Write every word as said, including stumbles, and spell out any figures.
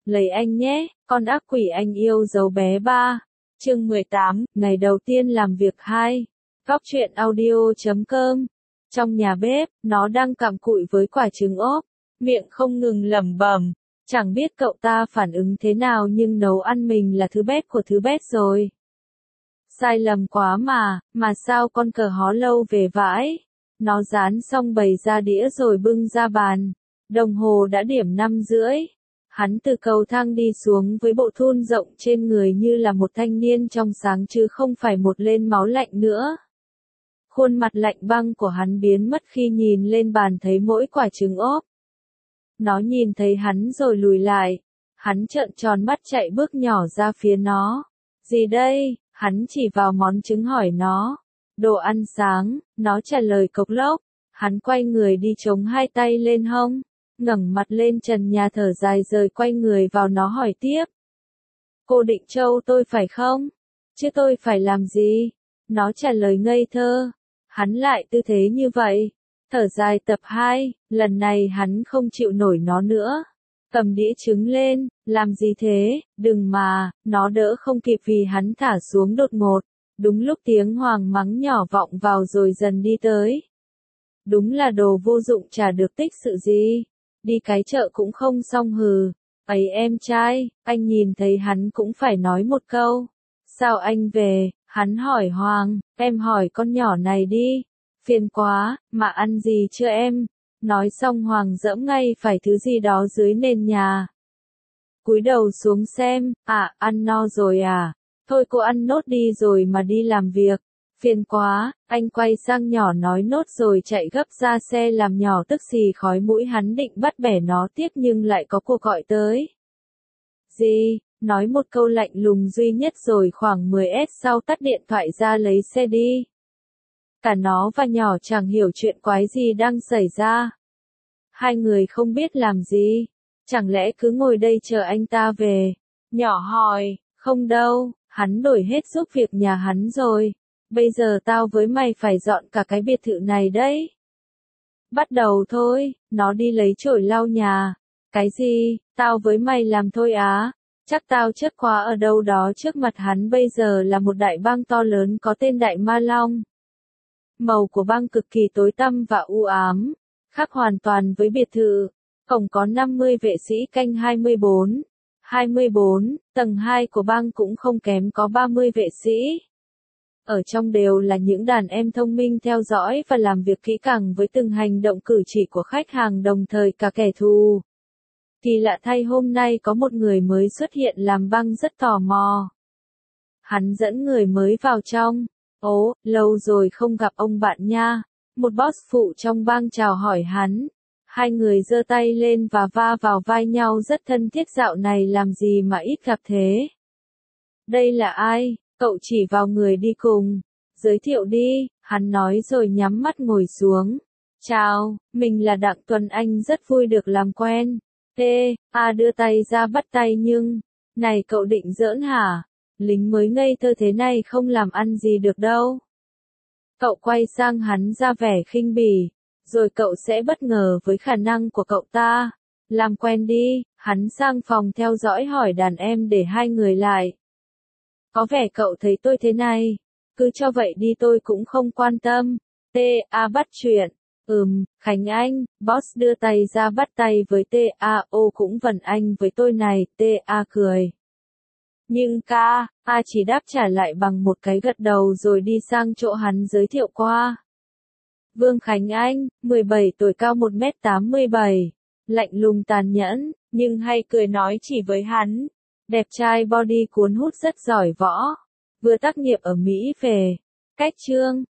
lấy anh nhé, con ác quỷ anh yêu dấu bé ba. Chương mười tám, ngày đầu tiên làm việc hai. Góc truyện audio chấm com. Trong nhà bếp, nó đang cặm cụi với quả trứng ốp, miệng không ngừng lẩm bẩm, chẳng biết cậu ta phản ứng thế nào nhưng nấu ăn mình là thứ bét của thứ bét rồi. Sai lầm quá mà, mà sao con cờ hó lâu về vãi. Nó rán xong bày ra đĩa rồi bưng ra bàn. Đồng hồ đã điểm năm rưỡi. Hắn từ cầu thang đi xuống với bộ thun rộng trên người như là một thanh niên trong sáng chứ không phải một lên máu lạnh nữa. Khuôn mặt lạnh băng của hắn biến mất khi nhìn lên bàn thấy mỗi quả trứng ốp. Nó nhìn thấy hắn rồi lùi lại. Hắn trợn tròn mắt chạy bước nhỏ ra phía nó. Gì đây? Hắn chỉ vào món trứng hỏi nó. Đồ ăn sáng, nó trả lời cộc lốc. Hắn quay người đi chống hai tay lên hông, ngẩng mặt lên trần nhà thở dài rồi quay người vào nó hỏi tiếp. Cô định trâu tôi phải không? Chứ tôi phải làm gì? Nó trả lời ngây thơ. Hắn lại tư thế như vậy. Thở dài tập hai, lần này hắn không chịu nổi nó nữa. Cầm đĩa trứng lên, làm gì thế, đừng mà, nó đỡ không kịp vì hắn thả xuống đột ngột. Đúng lúc tiếng Hoàng mắng nhỏ vọng vào rồi dần đi tới. Đúng là đồ vô dụng chả được tích sự gì. Đi cái chợ cũng không xong hừ. Ấy em trai, anh nhìn thấy hắn cũng phải nói một câu. Sao anh về? Hắn hỏi Hoàng, em hỏi con nhỏ này đi. Phiền quá, mà ăn gì chưa em? Nói xong Hoàng dẫm ngay phải thứ gì đó dưới nền nhà. Cúi đầu xuống xem, à, ăn no rồi à? Thôi cô ăn nốt đi rồi mà đi làm việc. Phiền quá, anh quay sang nhỏ nói nốt rồi chạy gấp ra xe làm nhỏ tức xì khói mũi hắn định bắt bẻ nó tiếp nhưng lại có cuộc gọi tới. Gì? Nói một câu lạnh lùng duy nhất rồi khoảng mười phút sau tắt điện thoại ra lấy xe đi. Cả nó và nhỏ chẳng hiểu chuyện quái gì đang xảy ra. Hai người không biết làm gì. Chẳng lẽ cứ ngồi đây chờ anh ta về? Nhỏ hỏi, không đâu, hắn đổi hết giúp việc nhà hắn rồi. Bây giờ tao với mày phải dọn cả cái biệt thự này đấy. Bắt đầu thôi, nó đi lấy chổi lau nhà. Cái gì, tao với mày làm thôi á? Chắc tao chất khóa ở đâu đó trước mặt hắn bây giờ là một đại bang to lớn có tên Đại Ma Long. Màu của bang cực kỳ tối tăm và u ám, khác hoàn toàn với biệt thự. Cổng có năm mươi vệ sĩ canh hai mươi bốn. hai mươi bốn, tầng hai của bang cũng không kém có ba mươi vệ sĩ. Ở trong đều là những đàn em thông minh theo dõi và làm việc kỹ càng với từng hành động cử chỉ của khách hàng đồng thời cả kẻ thù. Kỳ lạ thay hôm nay có một người mới xuất hiện làm bang rất tò mò. Hắn dẫn người mới vào trong. Ố, lâu rồi không gặp ông bạn nha. Một boss phụ trong bang chào hỏi hắn. Hai người giơ tay lên và va vào vai nhau rất thân thiết dạo này làm gì mà ít gặp thế. Đây là ai? Cậu chỉ vào người đi cùng. Giới thiệu đi, hắn nói rồi nhắm mắt ngồi xuống. Chào, mình là Đặng Tuấn Anh rất vui được làm quen. Ê, a đưa tay ra bắt tay nhưng, này cậu định giỡn hả? Lính mới ngây thơ thế này không làm ăn gì được đâu. Cậu quay sang hắn ra vẻ khinh bỉ, rồi cậu sẽ bất ngờ với khả năng của cậu ta. Làm quen đi, hắn sang phòng theo dõi hỏi đàn em để hai người lại. Có vẻ cậu thấy tôi thế này, cứ cho vậy đi tôi cũng không quan tâm. T A bắt chuyện. Ừm, Khánh Anh, boss đưa tay ra bắt tay với T A O cũng vần anh với tôi này, T A cười. Nhưng ca, A chỉ đáp trả lại bằng một cái gật đầu rồi đi sang chỗ hắn giới thiệu qua. Vương Khánh Anh, mười bảy tuổi cao một mét tám mươi bảy, lạnh lùng tàn nhẫn, nhưng hay cười nói chỉ với hắn. Đẹp trai body cuốn hút rất giỏi võ, vừa tác nghiệp ở Mỹ về. Cách chương,